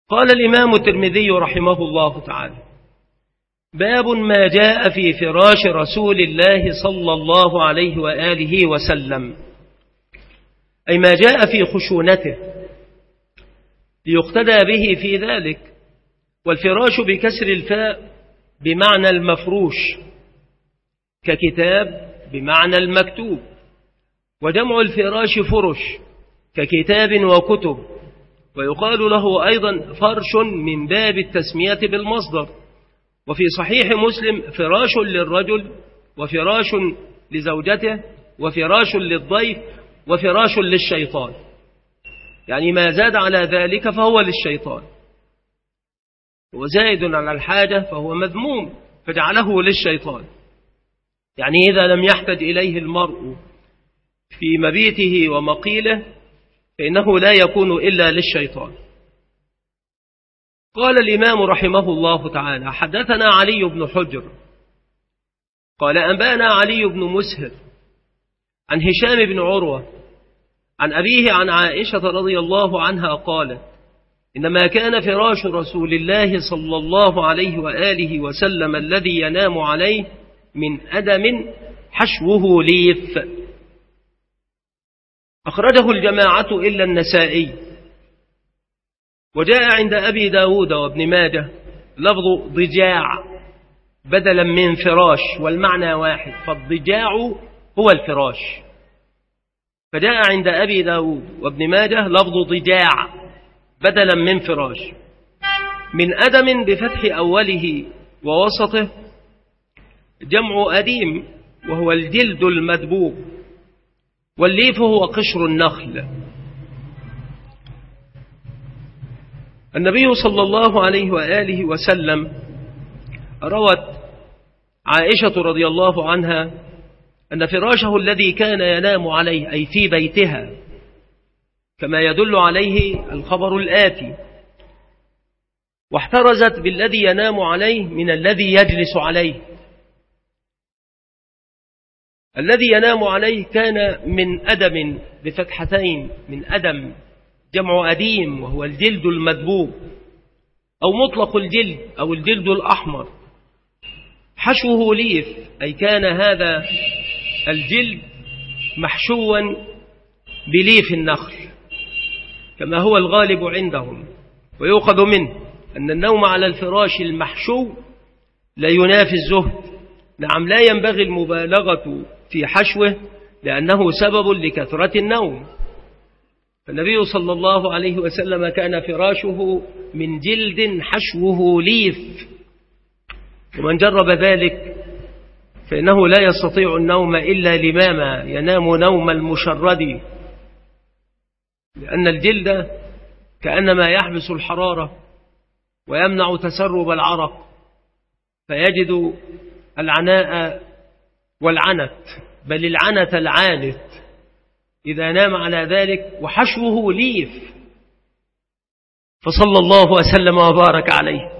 قال الإمام الترمذي رحمه الله تعالى: باب ما جاء في فراش رسول الله صلى الله عليه وآله وسلم، أي ما جاء في خشونته ليقتدى به في ذلك. والفراش بكسر الفاء بمعنى المفروش، ككتاب بمعنى المكتوب، وجمع الفراش فرش ككتاب وكتب، ويقال له أيضا فرش من باب التسمية بالمصدر. وفي صحيح مسلم: فراش للرجل، وفراش لزوجته، وفراش للضيف، وفراش للشيطان، يعني ما زاد على ذلك فهو للشيطان، وزائد على الحاجة فهو مذموم فجعله للشيطان. يعني إذا لم يحتج إليه المرء في مبيته ومقيله فإنه لا يكون إلا للشيطان. قال الإمام رحمه الله تعالى: حدثنا علي بن حجر قال أنبأنا علي بن مسهر عن هشام بن عروة عن أبيه عن عائشة رضي الله عنها قالت: إنما كان فراش رسول الله صلى الله عليه وآله وسلم الذي ينام عليه من أدم حشوه ليف. أخرجه الجماعة إلا النسائي. وجاء عند أبي داود وابن ماجه لفظ ضجاع بدلا من فراش، والمعنى واحد، فالضجاع هو الفراش. فجاء عند أبي داود وابن ماجه لفظ ضجاع بدلا من فراش، من أدم بفتح أوله ووسطه، جمع أديم وهو الجلد المدبوب، والليف هو قشر النخل. النبي صلى الله عليه وآله وسلم روت عائشة رضي الله عنها أن فراشه الذي كان ينام عليه أي في بيتها، كما يدل عليه الخبر الآتي: واحترزت بالذي ينام عليه من الذي يجلس عليه. الذي ينام عليه كان من أدم بفتحتين، من أدم جمع أديم وهو الجلد المدبوب أو مطلق الجلد أو الجلد الأحمر. حشوه ليف أي كان هذا الجلد محشوا بليف النخل كما هو الغالب عندهم. ويؤخذ منه أن النوم على الفراش المحشو لا ينافي الزهد. نعم، لا ينبغي المبالغة في حشوه لأنه سبب لكثرة النوم. فالنبي صلى الله عليه وسلم كان فراشه من جلد حشوه ليف، ومن جرب ذلك فإنه لا يستطيع النوم إلا لماما ينام نوم المشرد، لأن الجلد كأنما يحبس الحرارة ويمنع تسرب العرق، فيجد العناء والعنت، بل العنت العانت إذا نام على ذلك، وحشوه ليف. فصلى الله وسلم وبارك عليه.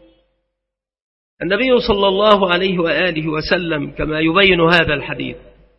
النبي صلى الله عليه وآله وسلم كما يبين هذا الحديث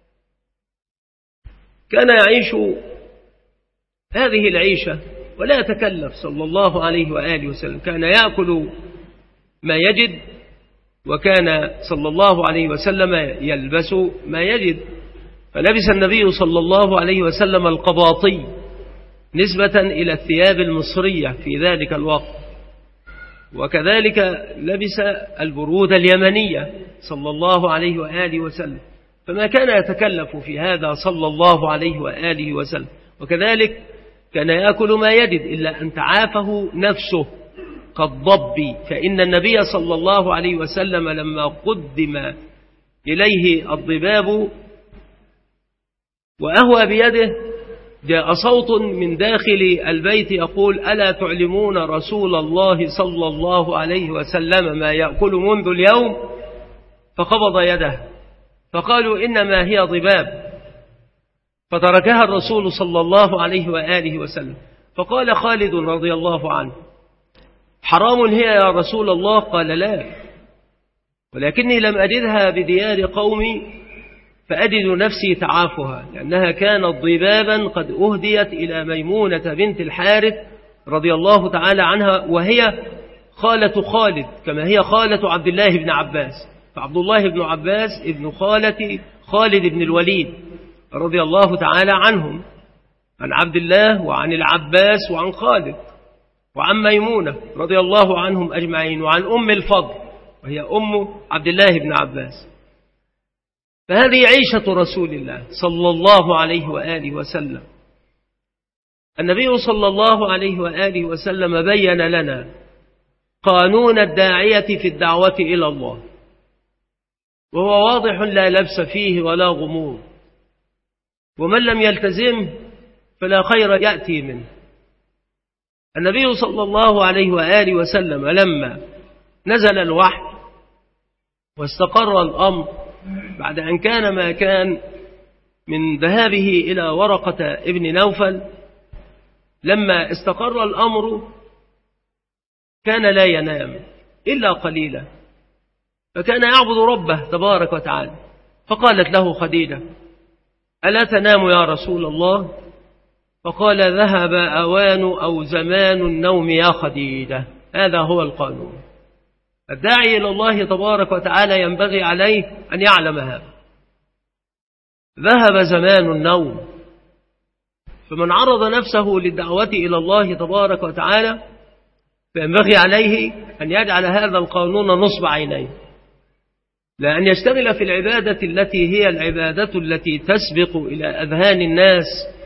كان يعيش هذه العيشة ولا يتكلف صلى الله عليه وآله وسلم، كان يأكل ما يجد، وكان صلى الله عليه وسلم يلبس ما يجد. فلبس النبي صلى الله عليه وسلم القباطي نسبة إلى الثياب المصرية في ذلك الوقت، وكذلك لبس البرود اليمنية صلى الله عليه وآله وسلم، فما كان يتكلف في هذا صلى الله عليه وآله وسلم. وكذلك كان يأكل ما يجد إلا أن تعافه نفسه كالضب. فإن النبي صلى الله عليه وسلم لما قدم إليه الضباب وأهوى بيده جاء صوت من داخل البيت يقول: ألا تعلمون رسول الله صلى الله عليه وسلم ما يأكل منذ اليوم؟ فقبض يده، فقالوا: إنما هي ضباب. فتركها الرسول صلى الله عليه وآله وسلم. فقال خالد رضي الله عنه: حرام هي يا رسول الله؟ قال: لا، ولكني لم أجدها بديار قومي فأجد نفسي تعافها، لأنها كانت ضبابا قد أهديت إلى ميمونة بنت الحارث رضي الله تعالى عنها، وهي خالة خالد كما هي خالة عبد الله بن عباس، فعبد الله بن عباس ابن خالة خالد بن الوليد رضي الله تعالى عنهم، عن عبد الله وعن العباس وعن خالد وعن ميمونة رضي الله عنهم أجمعين، وعن أم الفضل وهي أم عبد الله بن عباس. فهذه عيشة رسول الله صلى الله عليه وآله وسلم. النبي صلى الله عليه وآله وسلم بين لنا قانون الداعية في الدعوة إلى الله، وهو واضح لا لبس فيه ولا غموض، ومن لم يلتزم فلا خير يأتي منه. النبي صلى الله عليه وآله وسلم لما نزل الوحي واستقر الأمر بعد أن كان ما كان من ذهابه إلى ورقة ابن نوفل، لما استقر الأمر كان لا ينام إلا قليلا، فكان يعبد ربه تبارك وتعالى. فقالت له خديجة: ألا تنام يا رسول الله؟ فقال: ذهب أوان أو زمان النوم يا خديجة. هذا هو القانون. الداعي إلى الله تبارك وتعالى ينبغي عليه أن يعلم هذا. ذهب زمان النوم، فمن عرض نفسه للدعوة إلى الله تبارك وتعالى فينبغي عليه أن يجعل هذا القانون نصب عينيه، لأن يشتغل في العبادة التي هي العبادة التي تسبق إلى أذهان الناس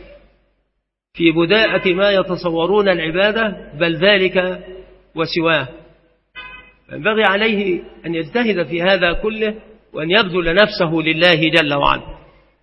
في بداءة ما يتصورون العبادة، بل ذلك وسواه. ينبغي عليه أن يجتهد في هذا كله وأن يبذل نفسه لله جل وعلا.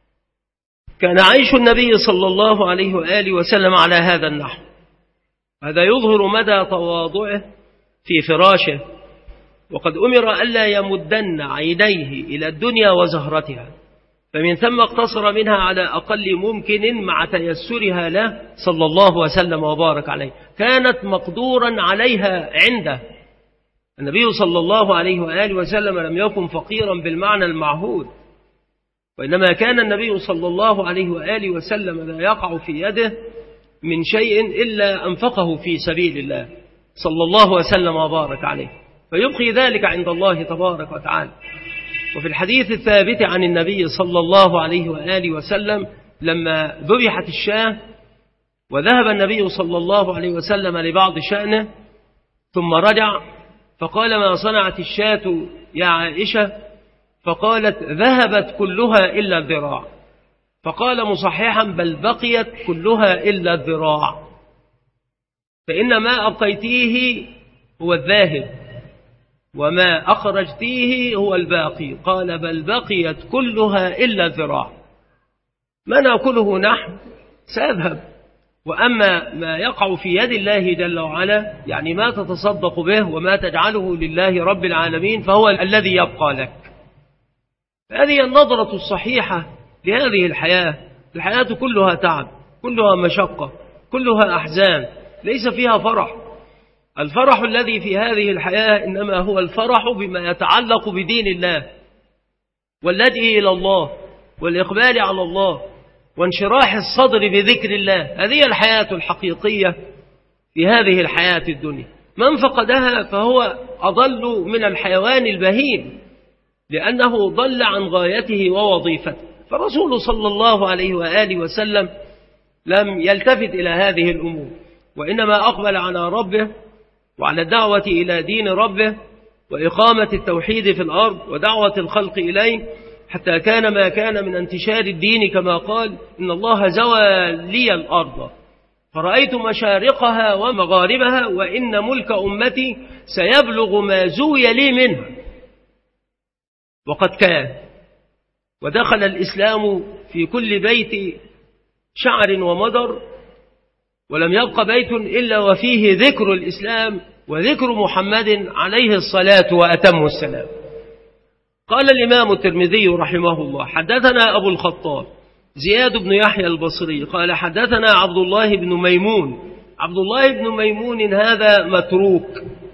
كان عيش النبي صلى الله عليه وآله وسلم على هذا النحو. هذا يظهر مدى تواضعه في فراشه، وقد أمر ألا يمدن عينيه إلى الدنيا وزهرتها، فمن ثم اقتصر منها على أقل ممكن مع تيسرها له صلى الله وسلم وبارك عليه. كانت مقدورا عليها عنده. النبي صلى الله عليه وآله وسلم لم يكن فقيرا بالمعنى المعهود، وإنما كان النبي صلى الله عليه وآله وسلم لا يقع في يده من شيء إلا أنفقه في سبيل الله صلى الله وسلم وبارك عليه، فيبقي ذلك عند الله تبارك وتعالى. وفي الحديث الثابت عن النبي صلى الله عليه وآله وسلم لما ذبحت الشاة وذهب النبي صلى الله عليه وسلم لبعض شأنه ثم رجع فقال: ما صنعت الشاة يا عائشة؟ فقالت: ذهبت كلها إلا الذراع. فقال مصححا: بل بقيت كلها إلا الذراع، فإن ما أبقيتيه هو الذاهب وما أخرجتيه هو الباقي. قال: بل بقيت كلها إلا الذراع. ما نأكله نحن سيذهب، وأما ما يقع في يد الله جل وعلا، يعني ما تتصدق به وما تجعله لله رب العالمين، فهو الذي يبقى لك. هذه النظرة الصحيحة لهذه الحياة. الحياة كلها تعب، كلها مشقة، كلها أحزان، ليس فيها فرح. الفرح الذي في هذه الحياة إنما هو الفرح بما يتعلق بدين الله واللجئ إلى الله والإقبال على الله وانشراح الصدر بذكر الله. هذه الحياة الحقيقية في هذه الحياة الدنيا. من فقدها فهو أضل من الحيوان البهيم، لأنه ضل عن غايته ووظيفته. فالرسول صلى الله عليه وآله وسلم لم يلتفت إلى هذه الأمور، وإنما أقبل على ربه وعلى الدعوة إلى دين ربه وإقامة التوحيد في الأرض ودعوة الخلق إليه، حتى كان ما كان من انتشار الدين كما قال: إن الله زوى لي الأرض فرأيت مشارقها ومغاربها وإن ملك أمتي سيبلغ ما زوي لي منها. وقد كان، ودخل الإسلام في كل بيت شعر ومدر، ولم يبق بيت إلا وفيه ذكر الإسلام وذكر محمد عليه الصلاة وأتم السلام. قال الإمام الترمذي رحمه الله: حدثنا أبو الخطاب زياد بن يحيى البصري قال: حدثنا عبد الله بن ميمون. عبد الله بن ميمون هذا متروك.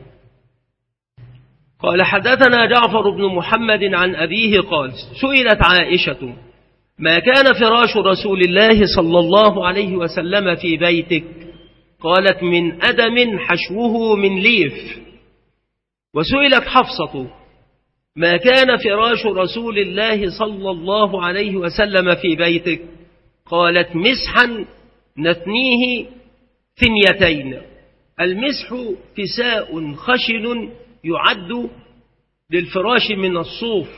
قال: حدثنا جعفر بن محمد عن أبيه قال: سئلت عائشة: ما كان فراش رسول الله صلى الله عليه وسلم في بيتك؟ قالت من أدم حشوه من ليف. وسئلت حفصة ما كان فراش رسول الله صلى الله عليه وسلم في بيتك؟ قالت مسحا نثنيه ثنيتين. المسح كساء خشن يعد للفراش من الصوف.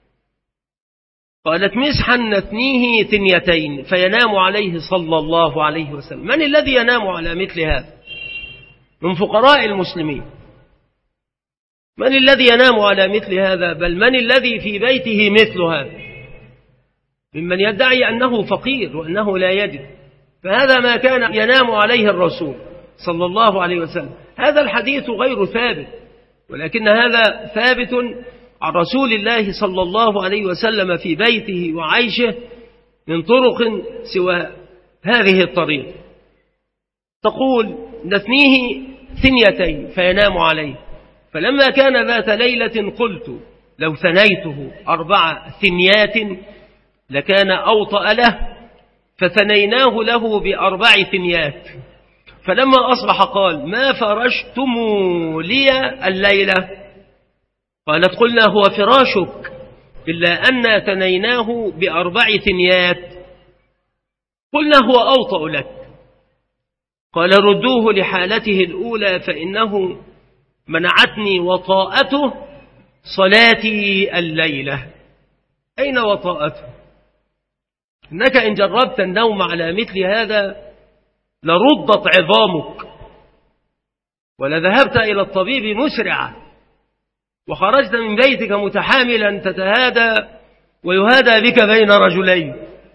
قالت مسحا نثنيه ثنيتين فينام عليه صلى الله عليه وسلم. من الذي ينام على مثل هذا من فقراء المسلمين؟ من الذي ينام على مثل هذا؟ بل من الذي في بيته مثل هذا ممن يدعي أنه فقير وأنه لا يجد؟ فهذا ما كان ينام عليه الرسول صلى الله عليه وسلم. هذا الحديث غير ثابت، ولكن هذا ثابت عن رسول الله صلى الله عليه وسلم في بيته وعيشه من طرق سوى هذه الطريق. تقول نثنيه ثنيتين فينام عليه. فلما كان ذات ليلة قلت لو ثنيته 4 ثنيات لكان أوطأ له، فثنيناه له ب4 ثنيات. فلما أصبح قال ما فرشتم لي الليلة؟ قالت قلنا هو فراشك إلا أن ثنيناه ب4 ثنيات. قلنا هو أوطأ لك. قال ردوه لحالته الأولى فإنه منعتني وطاءته صلاتي الليلة. أين وطاءته؟ إنك إن جربت النوم على مثل هذا لردت عظامك ولذهبت إلى الطبيب مسرعا وخرجت من بيتك متحاملا تتهادى ويهادى بك بين رجلين.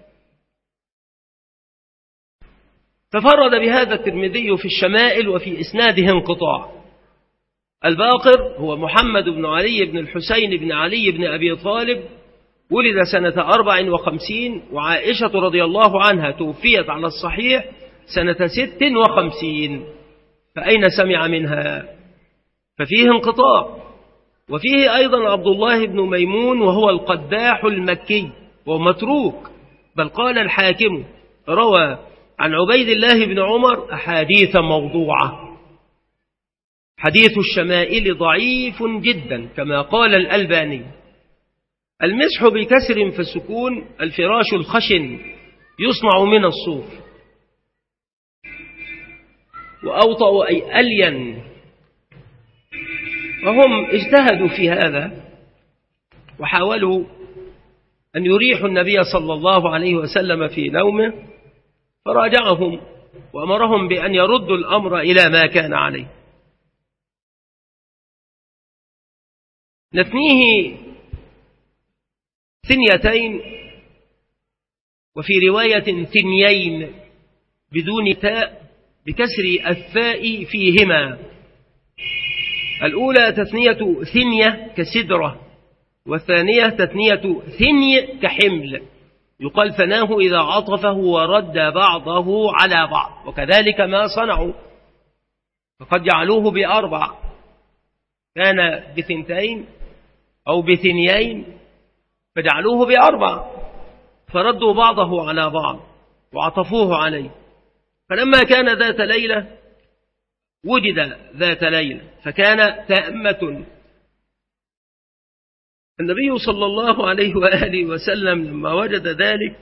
تفرد بهذا الترمذي في الشمائل وفي إسناده انقطاع. الباقر هو محمد بن علي بن الحسين بن علي بن أبي طالب، ولد سنة 54، وعائشة رضي الله عنها توفيت على الصحيح سنة 56. فأين سمع منها؟ ففيه انقطاع. وفيه أيضا عبد الله بن ميمون وهو القداح المكي ومتروك، بل قال الحاكم روى عن عبيد الله بن عمر أحاديث موضوعة. حديث الشمائل ضعيف جدا كما قال الألباني. المسح بكسر فالسكون الفراش الخشن يصنع من الصوف. وأوطأ أي ألين. وهم اجتهدوا في هذا وحاولوا أن يريحوا النبي صلى الله عليه وسلم في نومه، فراجعهم وأمرهم بأن يردوا الأمر إلى ما كان عليه. نثنيه ثنيتين، وفي رواية ثنيين بدون تاء بكسر الثاء فيهما. الأولى تثنية ثنية كسدرة، والثانية تثنية ثني كحمل، يقال ثناه إذا عطفه ورد بعضه على بعض، وكذلك ما صنعوا فقد جعلوه ب4، كان ب2 أو ب2 فجعلوه ب4 فردوا بعضه على بعض وعطفوه عليه. فلما كان ذات ليلة وجد ذات ليلة فكان تأمة. النبي صلى الله عليه وآله وسلم لما وجد ذلك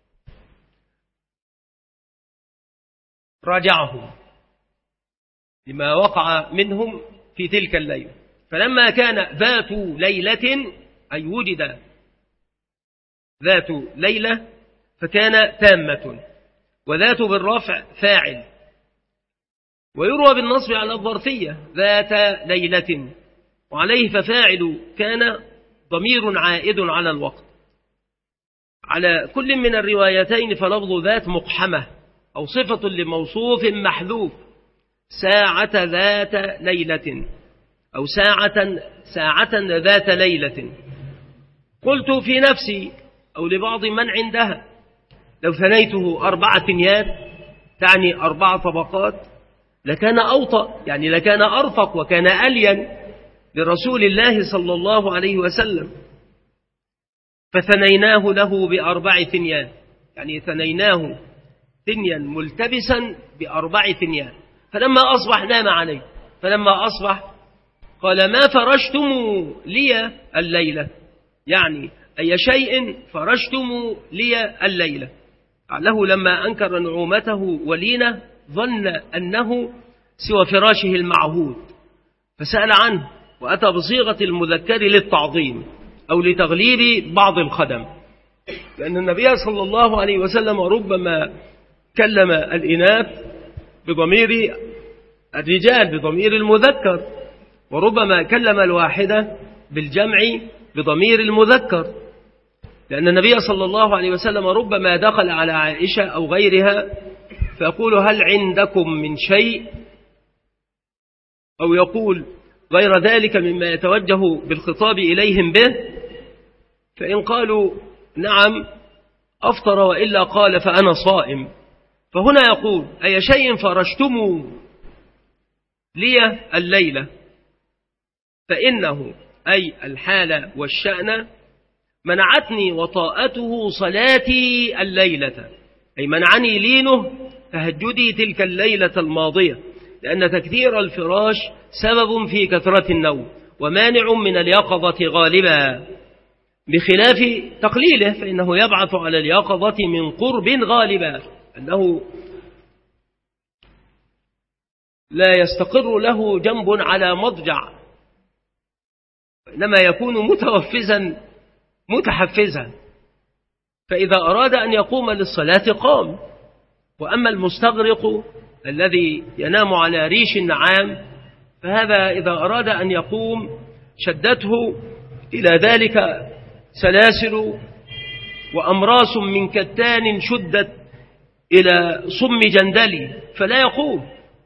راجعهم لما وقع منهم في تلك الليلة. فلما كان ذات ليلة أي وجد ذات ليلة فكان تامة، وذات بالرفع فاعل، ويروى بالنصب على الظرفية ذات ليلة، وعليه ففاعل كان ضمير عائد على الوقت. على كل من الروايتين فلفظ ذات مقحمة أو صفة لموصوف محذوف، ساعة ذات ليلة أو ساعة ذات ليلة. قلت في نفسي أو لبعض من عندها لو ثنيته 4 ثنيات تعني 4 طبقات لكان أوطأ، يعني لكان أرفق وكان ألين لرسول الله صلى الله عليه وسلم. فثنيناه له ب4 ثنيات، يعني ثنيناه ثنيا ملتبسا ب4 ثنيات. فلما أصبح نام عليه. فلما أصبح قال: ما فرشتم لي الليلة، يعني أي شيء فرشتم لي الليلة. لعله لما أنكر نعومته ولينه ظن أنه سوى فراشه المعهود فسأل عنه، وأتى بصيغة المذكر للتعظيم أو لتغليب بعض الخدم، لأن النبي صلى الله عليه وسلم ربما كلم الإناث بضمير الرجال بضمير المذكر، وربما كلم الواحدة بالجمع بضمير المذكر، لأن النبي صلى الله عليه وسلم ربما دخل على عائشة أو غيرها فيقول: هل عندكم من شيء؟ أو يقول غير ذلك مما يتوجه بالخطاب إليهم به، فإن قالوا نعم أفطر، وإلا قال فأنا صائم. فهنا يقول: أي شيء فرشتم لي الليلة، فإنه أي الحال والشأن منعتني وطاءته صلاتي الليلة، أي منعني لينه تهجدي تلك الليلة الماضية، لأن تكثير الفراش سبب في كثرة النوم ومانع من اليقظة غالبا، بخلاف تقليله فإنه يبعث على اليقظة من قرب غالبا، أنه لا يستقر له جنب على مضجع، إنما يكون متوفزا متحفزا، فإذا أراد أن يقوم للصلاة قام. وأما المستغرق الذي ينام على ريش النعام فهذا إذا أراد أن يقوم شدته إلى ذلك سلاسل وأمراس من كتان شدت إلى صم جندلي فلا يقوم.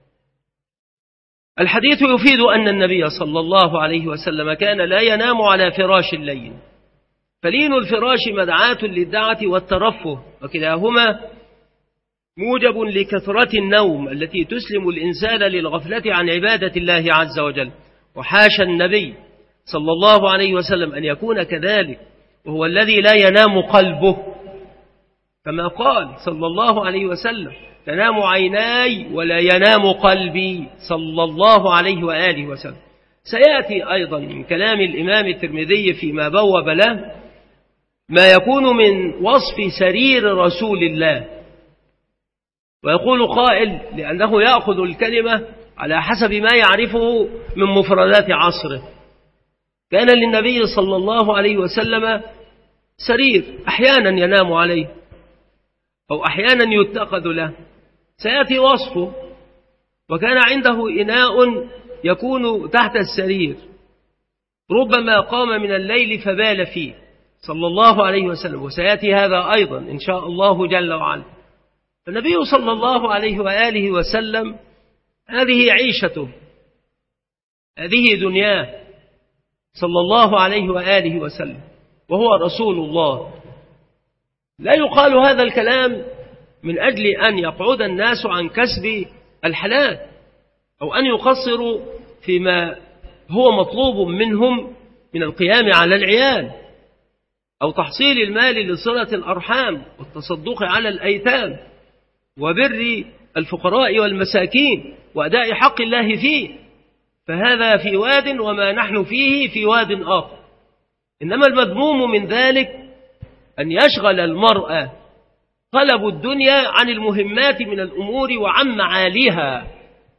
الحديث يفيد أن النبي صلى الله عليه وسلم كان لا ينام على فراش الليل، فلين الفراش مدعاة للدعة والترفه، وكلاهما موجب لكثرة النوم التي تسلم الإنسان للغفلة عن عبادة الله عز وجل. وحاشا النبي صلى الله عليه وسلم أن يكون كذلك، وهو الذي لا ينام قلبه، كما قال صلى الله عليه وسلم: تنام عيناي ولا ينام قلبي، صلى الله عليه وآله وسلم. سيأتي أيضا من كلام الإمام الترمذي فيما بوب له ما يكون من وصف سرير رسول الله، ويقول قائل لأنه يأخذ الكلمة على حسب ما يعرفه من مفردات عصره. كان للنبي صلى الله عليه وسلم سرير أحيانا ينام عليه أو أحيانا يتخذ له، سيأتي وصفه. وكان عنده إناء يكون تحت السرير، ربما قام من الليل فبال فيه صلى الله عليه وسلم، وسيأتي هذا أيضا إن شاء الله جل وعلا. فالنبي صلى الله عليه وآله وسلم هذه عيشته، هذه دنياه صلى الله عليه وآله وسلم، وهو رسول الله. لا يقال هذا الكلام من أجل أن يقعد الناس عن كسب الحلال أو أن يقصروا فيما هو مطلوب منهم من القيام على العيال أو تحصيل المال لصلة الأرحام والتصدق على الأيتام وبر الفقراء والمساكين وأداء حق الله فيه، فهذا في واد وما نحن فيه في واد آخر. إنما المذموم من ذلك أن يشغل المرأة طلب الدنيا عن المهمات من الأمور وعن معاليها،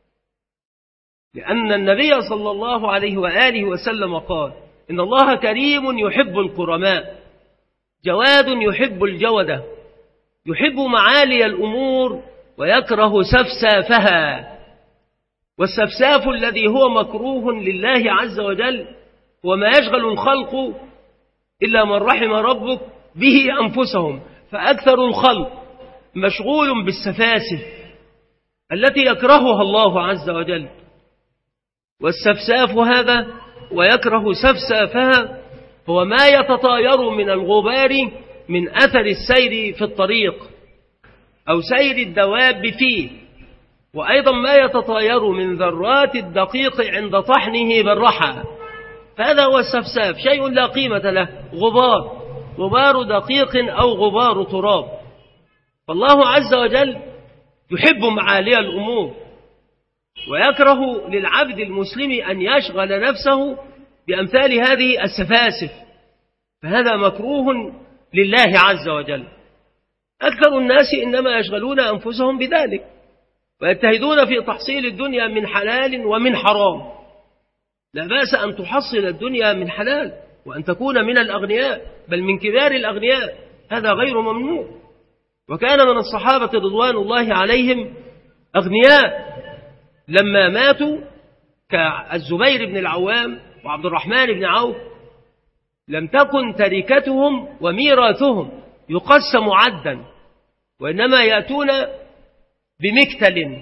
لأن النبي صلى الله عليه وآله وسلم قال: إن الله كريم يحب الكرماء، جواد يحب الجودة، يحب معالي الأمور ويكره سفسافها. والسفساف الذي هو مكروه لله عز وجل وما يشغل الخلق إلا من رحم ربك به أنفسهم، فأكثر الخلق مشغول بالسفاسف التي يكرهها الله عز وجل. والسفساف هذا ويكره سفسافها هو ما يتطاير من الغبار من أثر السير في الطريق أو سير الدواب فيه، وأيضا ما يتطاير من ذرات الدقيق عند طحنه بالرحى، فهذا هو السفساف، شيء لا قيمة له، غبار دقيق أو غبار تراب. فالله عز وجل يحب معالي الأمور ويكره للعبد المسلم أن يشغل نفسه بأمثال هذه السفاسف، فهذا مكروه لله عز وجل. أكثر الناس إنما يشغلون أنفسهم بذلك ويجتهدون في تحصيل الدنيا من حلال ومن حرام. لا بأس أن تحصل الدنيا من حلال وأن تكون من الأغنياء، بل من كبار الأغنياء، هذا غير ممنوع. وكان من الصحابة رضوان الله عليهم أغنياء لما ماتوا كالزبير بن العوام وعبد الرحمن بن عوف لم تكن تركتهم وميراثهم يقسم عدا، وإنما يأتون بمكتل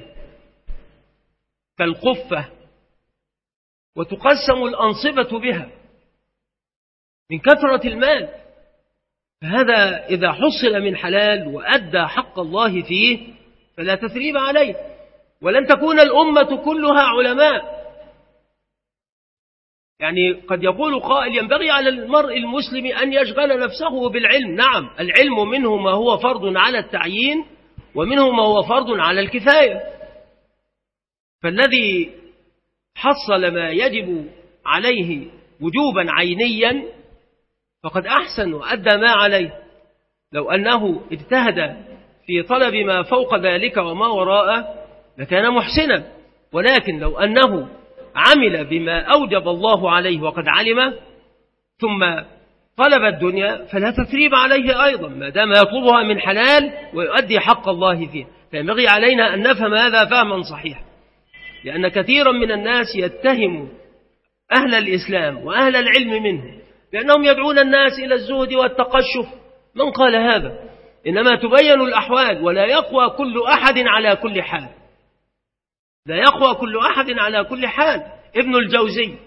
كالقفة وتقسم الأنصبة بها من كثرة المال. فهذا إذا حصل من حلال وأدى حق الله فيه فلا تثريب عليه، ولن تكون الأمة كلها علماء. يعني قد يقول قائل ينبغي على المرء المسلم أن يشغل نفسه بالعلم. نعم، العلم منه ما هو فرض على التعيين ومنه ما هو فرض على الكفاية، فالذي حصل ما يجب عليه وجوبا عينيا فقد أحسن وأدى ما عليه. لو أنه اجتهد في طلب ما فوق ذلك وما وراءه لكان محسنا، ولكن لو أنه عمل بما أوجب الله عليه وقد علم ثم طلب الدنيا فلا تثريب عليه أيضا ما دام يطلبها من حلال ويؤدي حق الله فيه. فينبغي علينا أن نفهم هذا فهما صحيحا، لأن كثيرا من الناس يتهم أهل الإسلام وأهل العلم منهم لأنهم يدعون الناس إلى الزهد والتقشف. من قال هذا؟ إنما تبين الأحوال ولا يقوى كل أحد على كل حال، لا يقوى كل أحد على كل حال. ابن الجوزي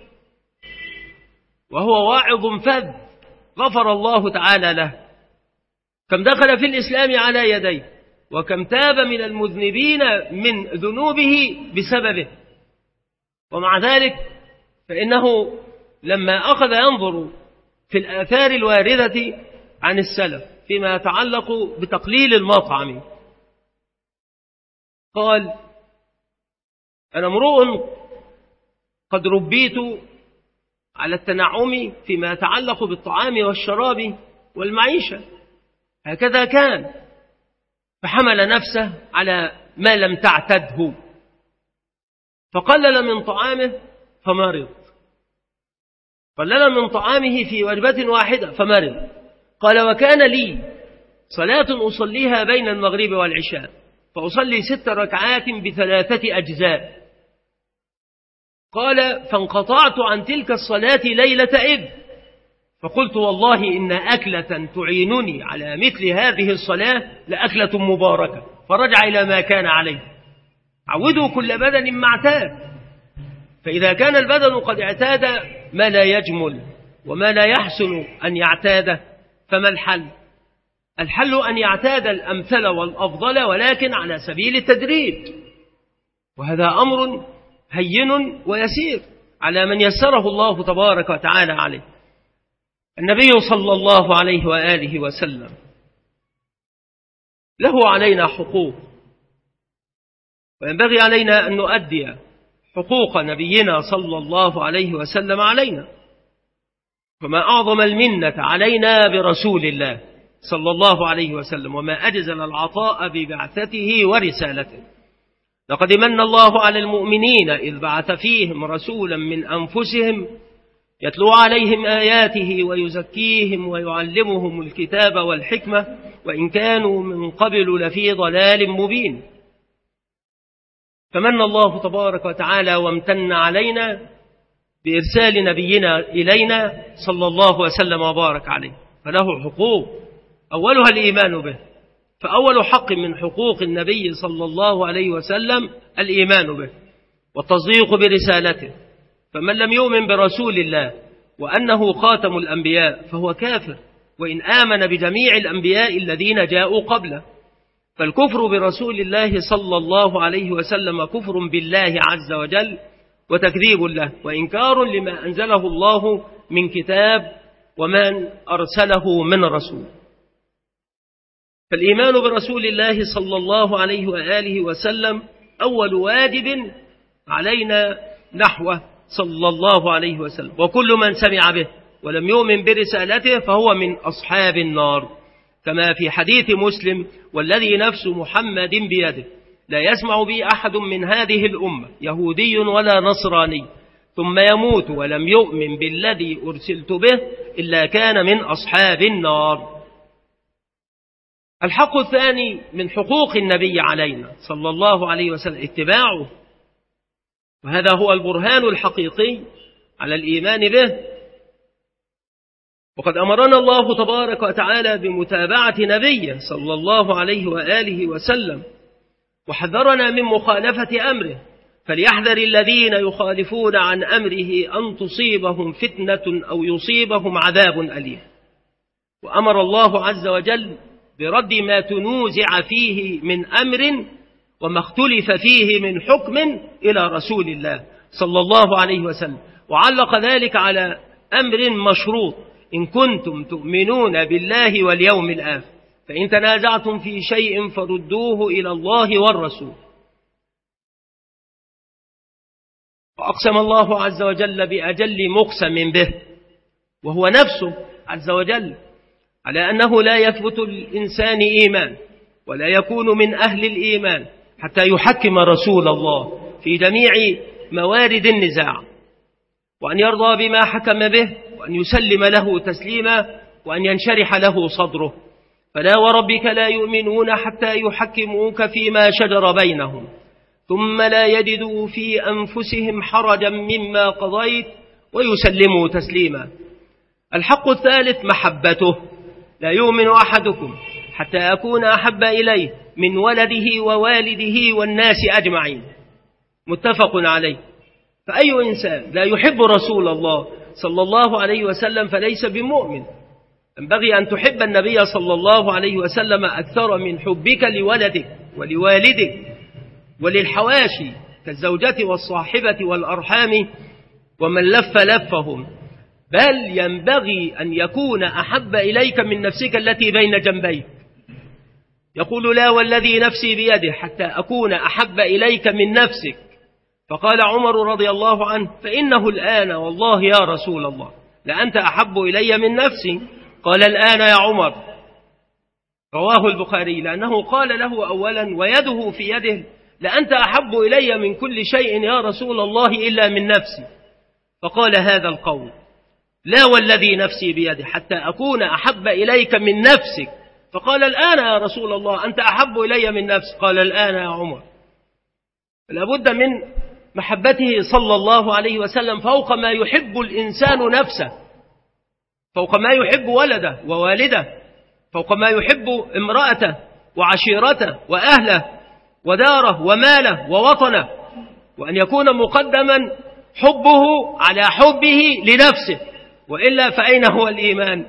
وهو واعظ فذ غفر الله تعالى له، كم دخل في الإسلام على يديه وكم تاب من المذنبين من ذنوبه بسببه، ومع ذلك فإنه لما أخذ ينظر في الآثار الواردة عن السلف فيما يتعلق بتقليل المطعم قال: أنا امرؤ قد ربيت على التنعم فيما يتعلق بالطعام والشراب والمعيشة، هكذا كان، فحمل نفسه على ما لم تعتده فقلل من طعامه فمرض، قلل من طعامه في وجبة واحدة فمرض. قال: وكان لي صلاة أصليها بين المغرب والعشاء فأصلي 6 ركعات ب3 أجزاء. قال: فانقطعت عن تلك الصلاة ليلة إذ فقلت والله إن أكلة تعينني على مثل هذه الصلاة لأكلة مباركة. فرجع إلى ما كان عليه. عودوا كل بدن ما اعتاد، فإذا كان البدن قد اعتاد ما لا يجمل وما لا يحسن أن يعتاده فما الحل؟ الحل أن يعتاد الأمثل والأفضل ولكن على سبيل التدريج، وهذا أمر هين ويسير على من يسره الله تبارك وتعالى عليه. النبي صلى الله عليه وآله وسلم له علينا حقوق، وينبغي علينا أن نؤدي حقوق نبينا صلى الله عليه وسلم علينا. فما أعظم المنة علينا برسول الله صلى الله عليه وسلم، وما أجزل العطاء ببعثته ورسالته. لقد من الله على المؤمنين إذ بعث فيهم رسولا من أنفسهم يتلو عليهم آياته ويزكيهم ويعلمهم الكتاب والحكمة وإن كانوا من قبل لفي ضلال مبين. فمن الله تبارك وتعالى وامتن علينا بإرسال نبينا إلينا صلى الله وسلم وبارك عليه، فله حقوق أولها الإيمان به. فأول حق من حقوق النبي صلى الله عليه وسلم الإيمان به والتصديق برسالته. فمن لم يؤمن برسول الله وأنه خاتم الأنبياء فهو كافر وإن آمن بجميع الأنبياء الذين جاءوا قبله. فالكفر برسول الله صلى الله عليه وسلم كفر بالله عز وجل وتكذيب له وإنكار لما أنزله الله من كتاب ومن أرسله من رسول. فالإيمان برسول الله صلى الله عليه وآله وسلم أول واجب علينا نحوه صلى الله عليه وسلم. وكل من سمع به ولم يؤمن برسالته فهو من أصحاب النار، كما في حديث مسلم: والذي نفس محمد بيده لا يسمع بي أحد من هذه الأمة يهودي ولا نصراني ثم يموت ولم يؤمن بالذي أرسلت به إلا كان من أصحاب النار. الحق الثاني من حقوق النبي علينا صلى الله عليه وسلم اتباعه، وهذا هو البرهان الحقيقي على الإيمان به. وقد أمرنا الله تبارك وتعالى بمتابعة نبيه صلى الله عليه وآله وسلم، وحذرنا من مخالفة أمره، فليحذر الذين يخالفون عن أمره أن تصيبهم فتنة أو يصيبهم عذاب أليم. وأمر الله عز وجل برد ما تنوزع فيه من أمر وما اختلف فيه من حكم إلى رسول الله صلى الله عليه وسلم، وعلق ذلك على أمر مشروط: إن كنتم تؤمنون بالله واليوم الآخر فإن تنازعتم في شيء فردوه إلى الله والرسول. وأقسم الله عز وجل بأجل مقسم به، وهو نفسه عز وجل، على أنه لا يثبت الإنسان إيمان ولا يكون من أهل الإيمان حتى يحكم رسول الله في جميع موارد النزاع، وأن يرضى بما حكم به، وأن يسلم له تسليما، وأن ينشرح له صدره. فلا وربك لا يؤمنون حتى يحكموك فيما شجر بينهم ثم لا يجدوا في أنفسهم حرجا مما قضيت ويسلموا تسليما. الحق الثالث محبته: لا يؤمن أحدكم حتى أكون أحب إليه من ولده ووالده والناس أجمعين، متفق عليه. فأي إنسان لا يحب رسول الله صلى الله عليه وسلم فليس بمؤمن. ينبغي أن تحب النبي صلى الله عليه وسلم أكثر من حبك لولدك ولوالدك وللحواشي كالزوجة والصاحبة والأرحام ومن لف لفهم، بل ينبغي أن يكون أحب إليك من نفسك التي بين جنبيك. يقول: لا والذي نفسي بيده حتى أكون أحب إليك من نفسك. فقال عمر رضي الله عنه: فإنه الآن والله يا رسول الله لأنت أحب إلي من نفسي. قال: الآن يا عمر. رواه البخاري، لأنه قال له أولا ويده في يده: لأنت أحب إلي من كل شيء يا رسول الله إلا من نفسي. فقال هذا القول: لا والذي نفسي بيده حتى أكون أحب إليك من نفسك. فقال: الآن يا رسول الله أنت أحب إلي من نفسي. قال: الآن يا عمر. لابد من محبته صلى الله عليه وسلم فوق ما يحب الإنسان نفسه، فوق ما يحب ولده ووالده، فوق ما يحب امرأته وعشيرته وأهله وداره وماله ووطنه، وأن يكون مقدما حبه على حبه لنفسه، وإلا فأين هو الإيمان؟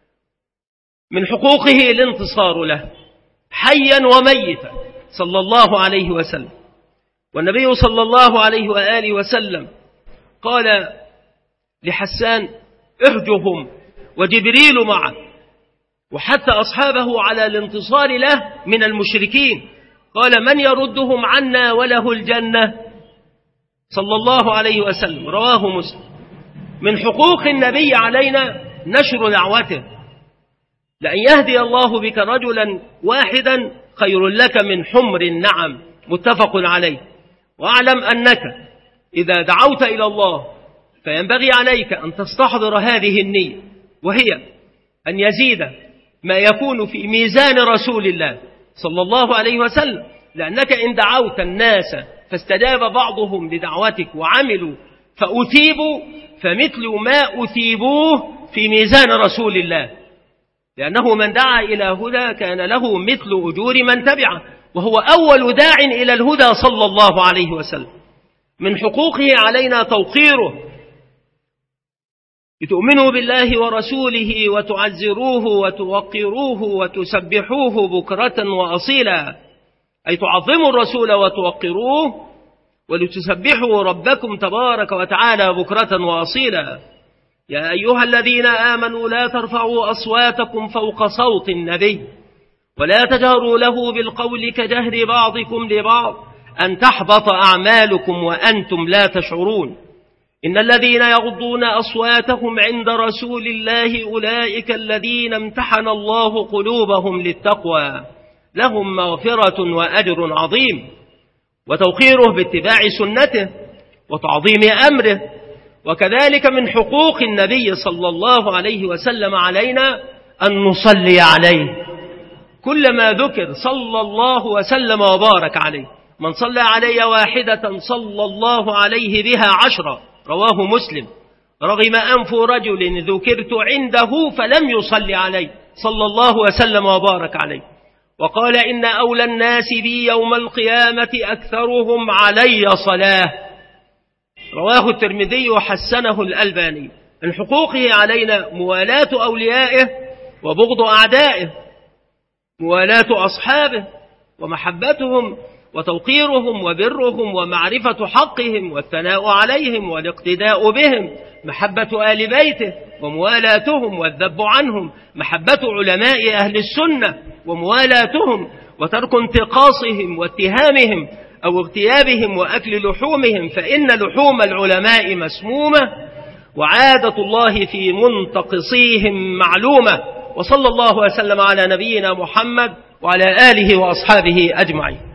من حقوقه الانتصار له حيا وميتا صلى الله عليه وسلم. والنبي صلى الله عليه وآله وسلم قال لحسان: اهجهم وجبريل معه، وحث أصحابه على الانتصار له من المشركين. قال: من يردهم عنا وله الجنة صلى الله عليه وسلم. رواه مسلم. من حقوق النبي علينا نشر دعوته، لأن يهدي الله بك رجلا واحدا خير لك من حمر النعم، متفق عليه. واعلم أنك إذا دعوت إلى الله فينبغي عليك أن تستحضر هذه النية، وهي أن يزيد ما يكون في ميزان رسول الله صلى الله عليه وسلم، لأنك إن دعوت الناس فاستجاب بعضهم لدعوتك وعملوا فأثيبوا، فمثل ما أثيبوه في ميزان رسول الله، لأنه من دعا إلى هدى كان له مثل أجور من تبعه، وهو أول داع إلى الهدى صلى الله عليه وسلم. من حقوقه علينا توقيره، لتؤمنوا بالله ورسوله وتعزروه وتوقروه وتسبحوه بكرة وأصيلا، أي تعظموا الرسول وتوقروه ولتسبحوا ربكم تبارك وتعالى بكرة وأصيلا. يا أيها الذين آمنوا لا ترفعوا أصواتكم فوق صوت النبي ولا تجهروا له بالقول كجهر بعضكم لبعض أن تحبط أعمالكم وأنتم لا تشعرون. إن الذين يغضون أصواتهم عند رسول الله أولئك الذين امتحن الله قلوبهم للتقوى لهم مغفرة وأجر عظيم. وتوقيره باتباع سنته وتعظيم أمره. وكذلك من حقوق النبي صلى الله عليه وسلم علينا أن نصلي عليه، كلما ذكر صلى الله وسلم وبارك عليه. من صلى علي واحدة صلى الله عليه بها 10، رواه مسلم. رغم أنف رجل ذكرت عنده فلم يصلي عليه صلى الله وسلم وبارك عليه، وقال إن أولى الناس بي يوم القيامة أكثرهم علي صلاة، رواه الترمذي وحسنه الألباني. من حقوقه علينا موالاة أوليائه وبغض أعدائه، موالاة أصحابه ومحبتهم وتوقيرهم وبرهم ومعرفة حقهم والثناء عليهم والاقتداء بهم، محبة آل بيته وموالاتهم والذب عنهم، محبة علماء أهل السنة وموالاتهم، وترك انتقاصهم واتهامهم أو اغتيابهم وأكل لحومهم، فإن لحوم العلماء مسمومة وعادة الله في منتقصيهم معلومة. وصلى الله وسلم على نبينا محمد وعلى آله وأصحابه أجمعين.